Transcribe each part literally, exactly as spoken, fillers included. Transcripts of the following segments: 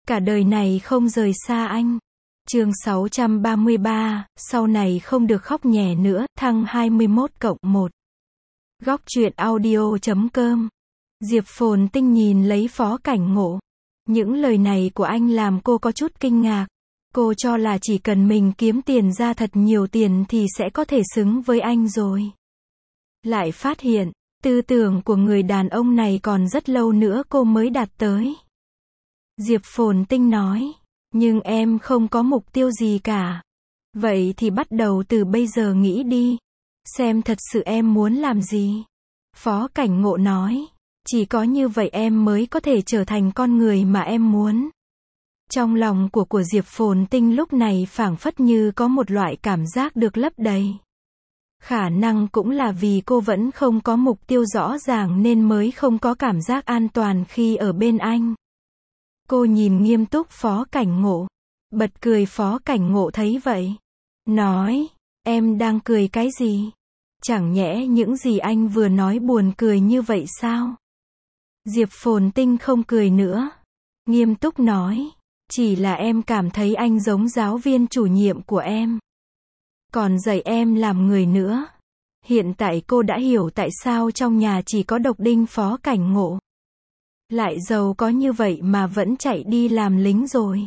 Cả đời này không rời xa anh. Chương sáu trăm ba mươi ba, sau này không được khóc nhè nữa, thăng hai mươi mốt cộng một. Góc truyện audio chấm com. Diệp Phồn Tinh nhìn lấy Phó Cảnh Ngộ. Những lời này của anh làm cô có chút kinh ngạc. Cô cho là chỉ cần mình kiếm tiền ra thật nhiều tiền thì sẽ có thể xứng với anh rồi. Lại phát hiện, tư tưởng của người đàn ông này còn rất lâu nữa cô mới đạt tới. Diệp Phồn Tinh nói, nhưng em không có mục tiêu gì cả. Vậy thì bắt đầu từ bây giờ nghĩ đi. Xem thật sự em muốn làm gì. Phó Cảnh Ngộ nói, chỉ có như vậy em mới có thể trở thành con người mà em muốn. Trong lòng của của Diệp Phồn Tinh lúc này phảng phất như có một loại cảm giác được lấp đầy. Khả năng cũng là vì cô vẫn không có mục tiêu rõ ràng nên mới không có cảm giác an toàn khi ở bên anh. Cô nhìn nghiêm túc Phó Cảnh Ngộ. Bật cười. Phó Cảnh Ngộ thấy vậy. Nói, em đang cười cái gì? Chẳng nhẽ những gì anh vừa nói buồn cười như vậy sao? Diệp Phồn Tinh không cười nữa. Nghiêm túc nói, chỉ là em cảm thấy anh giống giáo viên chủ nhiệm của em. Còn dạy em làm người nữa. Hiện tại cô đã hiểu tại sao trong nhà chỉ có độc đinh Phó Cảnh Ngộ. Lại giàu có như vậy mà vẫn chạy đi làm lính rồi.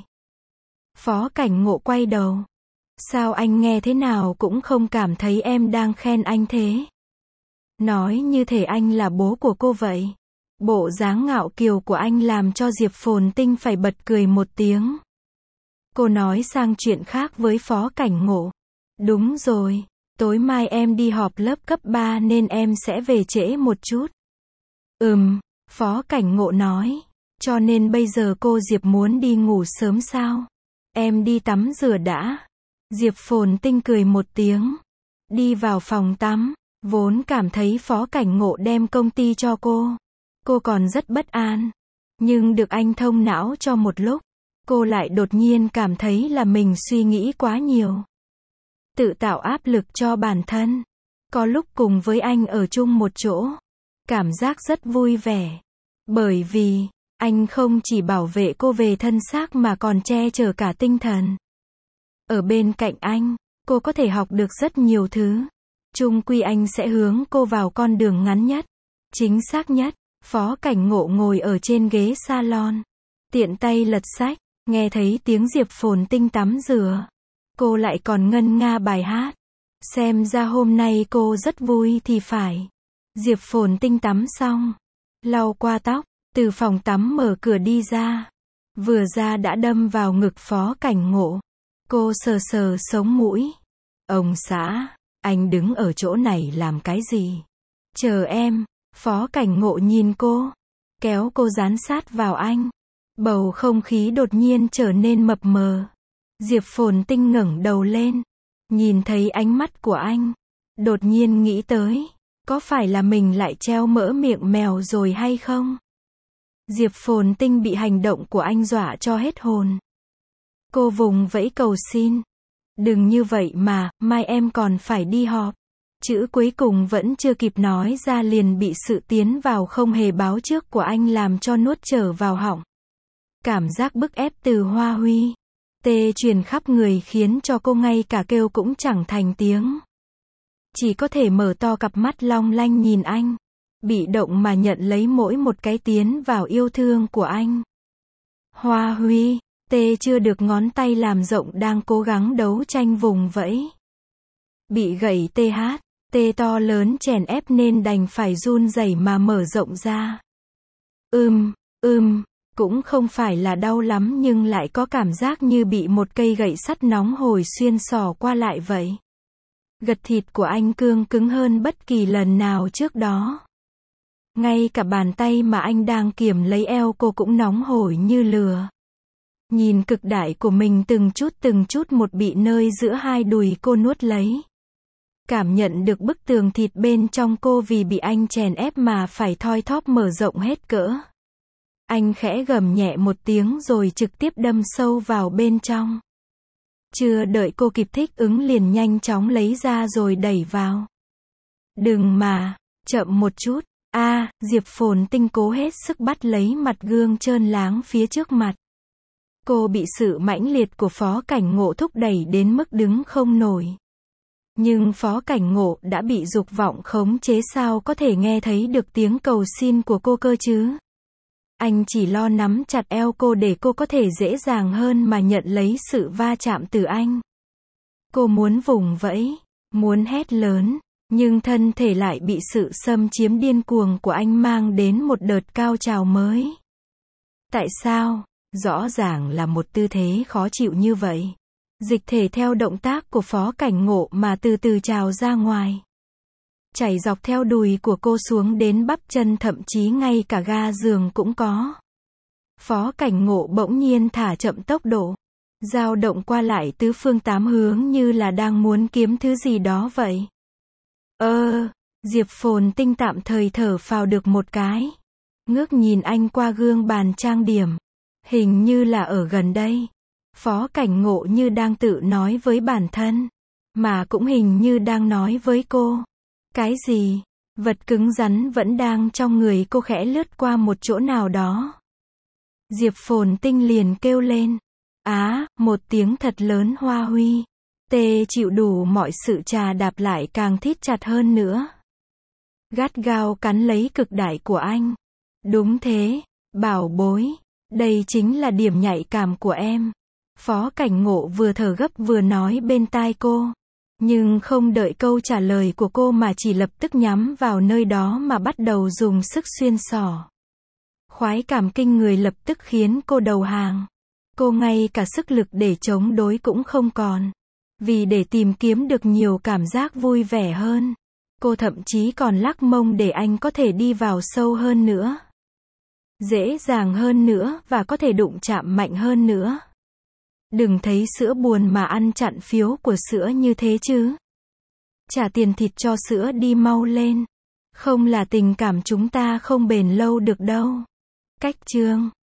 Phó Cảnh Ngộ quay đầu. Sao anh nghe thế nào cũng không cảm thấy em đang khen anh thế? Nói như thể anh là bố của cô vậy. Bộ dáng ngạo kiều của anh làm cho Diệp Phồn Tinh phải bật cười một tiếng. Cô nói sang chuyện khác với Phó Cảnh Ngộ. Đúng rồi, tối mai em đi họp lớp cấp ba nên em sẽ về trễ một chút. Ừm, Phó Cảnh Ngộ nói. Cho nên bây giờ cô Diệp muốn đi ngủ sớm sao? Em đi tắm rửa đã. Diệp Phồn Tinh cười một tiếng. Đi vào phòng tắm. Vốn cảm thấy Phó Cảnh Ngộ đem công ty cho cô. Cô còn rất bất an. Nhưng được anh thông não cho một lúc. Cô lại đột nhiên cảm thấy là mình suy nghĩ quá nhiều. Tự tạo áp lực cho bản thân. Có lúc cùng với anh ở chung một chỗ. Cảm giác rất vui vẻ. Bởi vì, anh không chỉ bảo vệ cô về thân xác mà còn che chở cả tinh thần. Ở bên cạnh anh, cô có thể học được rất nhiều thứ. Chung quy anh sẽ hướng cô vào con đường ngắn nhất, chính xác nhất. Phó Cảnh Ngộ ngồi ở trên ghế salon. Tiện tay lật sách, nghe thấy tiếng Diệp Phồn Tinh tắm rửa. Cô lại còn ngân nga bài hát. Xem ra hôm nay cô rất vui thì phải. Diệp Phồn Tinh tắm xong, lau qua tóc, từ phòng tắm mở cửa đi ra. Vừa ra đã đâm vào ngực Phó Cảnh Ngộ. Cô sờ sờ sống mũi. Ông xã, anh đứng ở chỗ này làm cái gì? Chờ em. Phó Cảnh Ngộ nhìn cô, kéo cô dán sát vào anh. Bầu không khí đột nhiên trở nên mập mờ. Diệp Phồn Tinh ngẩng đầu lên, nhìn thấy ánh mắt của anh, đột nhiên nghĩ tới, có phải là mình lại treo mỡ miệng mèo rồi hay không? Diệp Phồn Tinh bị hành động của anh dọa cho hết hồn. Cô vùng vẫy cầu xin, đừng như vậy mà, mai em còn phải đi họp. Chữ cuối cùng vẫn chưa kịp nói ra liền bị sự tiến vào không hề báo trước của anh làm cho nuốt trở vào họng. Cảm giác bức ép từ Hoa Huy tê truyền khắp người khiến cho cô ngay cả kêu cũng chẳng thành tiếng. Chỉ có thể mở to cặp mắt long lanh nhìn anh, bị động mà nhận lấy mỗi một cái tiến vào yêu thương của anh. Hoa Huy tê chưa được ngón tay làm rộng đang cố gắng đấu tranh vùng vẫy. Bị gãy tê hát, tê to lớn chèn ép nên đành phải run rẩy mà mở rộng ra. Ưm, ưm, cũng không phải là đau lắm nhưng lại có cảm giác như bị một cây gậy sắt nóng hổi xuyên xỏ qua lại vậy. Gật thịt của anh cương cứng hơn bất kỳ lần nào trước đó. Ngay cả bàn tay mà anh đang kiềm lấy eo cô cũng nóng hổi như lửa. Nhìn cực đại của mình từng chút từng chút một bị nơi giữa hai đùi cô nuốt lấy. Cảm nhận được bức tường thịt bên trong cô vì bị anh chèn ép mà phải thoi thóp mở rộng hết cỡ. Anh khẽ gầm nhẹ một tiếng rồi trực tiếp đâm sâu vào bên trong. Chưa đợi cô kịp thích ứng liền nhanh chóng lấy ra rồi đẩy vào. Đừng mà, chậm một chút. A, Diệp Phồn Tinh cố hết sức bắt lấy mặt gương trơn láng phía trước mặt. Cô bị sự mãnh liệt của Phó Cảnh Ngộ thúc đẩy đến mức đứng không nổi. Nhưng Phó Cảnh Ngộ đã bị dục vọng khống chế, sao có thể nghe thấy được tiếng cầu xin của cô cơ chứ? Anh chỉ lo nắm chặt eo cô để cô có thể dễ dàng hơn mà nhận lấy sự va chạm từ anh. Cô muốn vùng vẫy, muốn hét lớn, nhưng thân thể lại bị sự xâm chiếm điên cuồng của anh mang đến một đợt cao trào mới. Tại sao? Rõ ràng là một tư thế khó chịu như vậy. Dịch thể theo động tác của Phó Cảnh Ngộ mà từ từ trào ra ngoài. Chảy dọc theo đùi của cô xuống đến bắp chân, thậm chí ngay cả ga giường cũng có. Phó Cảnh Ngộ bỗng nhiên thả chậm tốc độ, dao động qua lại tứ phương tám hướng như là đang muốn kiếm thứ gì đó vậy. Ơ, Diệp Phồn Tinh tạm thời thở phào được một cái. Ngước nhìn anh qua gương bàn trang điểm. Hình như là ở gần đây. Phó Cảnh Ngộ như đang tự nói với bản thân, mà cũng hình như đang nói với cô. Cái gì? Vật cứng rắn vẫn đang trong người cô khẽ lướt qua một chỗ nào đó. Diệp Phồn Tinh liền kêu lên. Á, một tiếng thật lớn hoa huy. Tê chịu đủ mọi sự trà đạp lại càng thít chặt hơn nữa. Gắt gao cắn lấy cực đại của anh. Đúng thế, bảo bối. Đây chính là điểm nhạy cảm của em. Phó Cảnh Ngộ vừa thở gấp vừa nói bên tai cô. Nhưng không đợi câu trả lời của cô mà chỉ lập tức nhắm vào nơi đó mà bắt đầu dùng sức xuyên xỏ. Khoái cảm kinh người lập tức khiến cô đầu hàng. Cô ngay cả sức lực để chống đối cũng không còn. Vì để tìm kiếm được nhiều cảm giác vui vẻ hơn, cô thậm chí còn lắc mông để anh có thể đi vào sâu hơn nữa. Dễ dàng hơn nữa và có thể đụng chạm mạnh hơn nữa. Đừng thấy sữa buồn mà ăn chặn phiếu của sữa như thế chứ. Trả tiền thịt cho sữa đi mau lên. Không là tình cảm chúng ta không bền lâu được đâu. Cách chương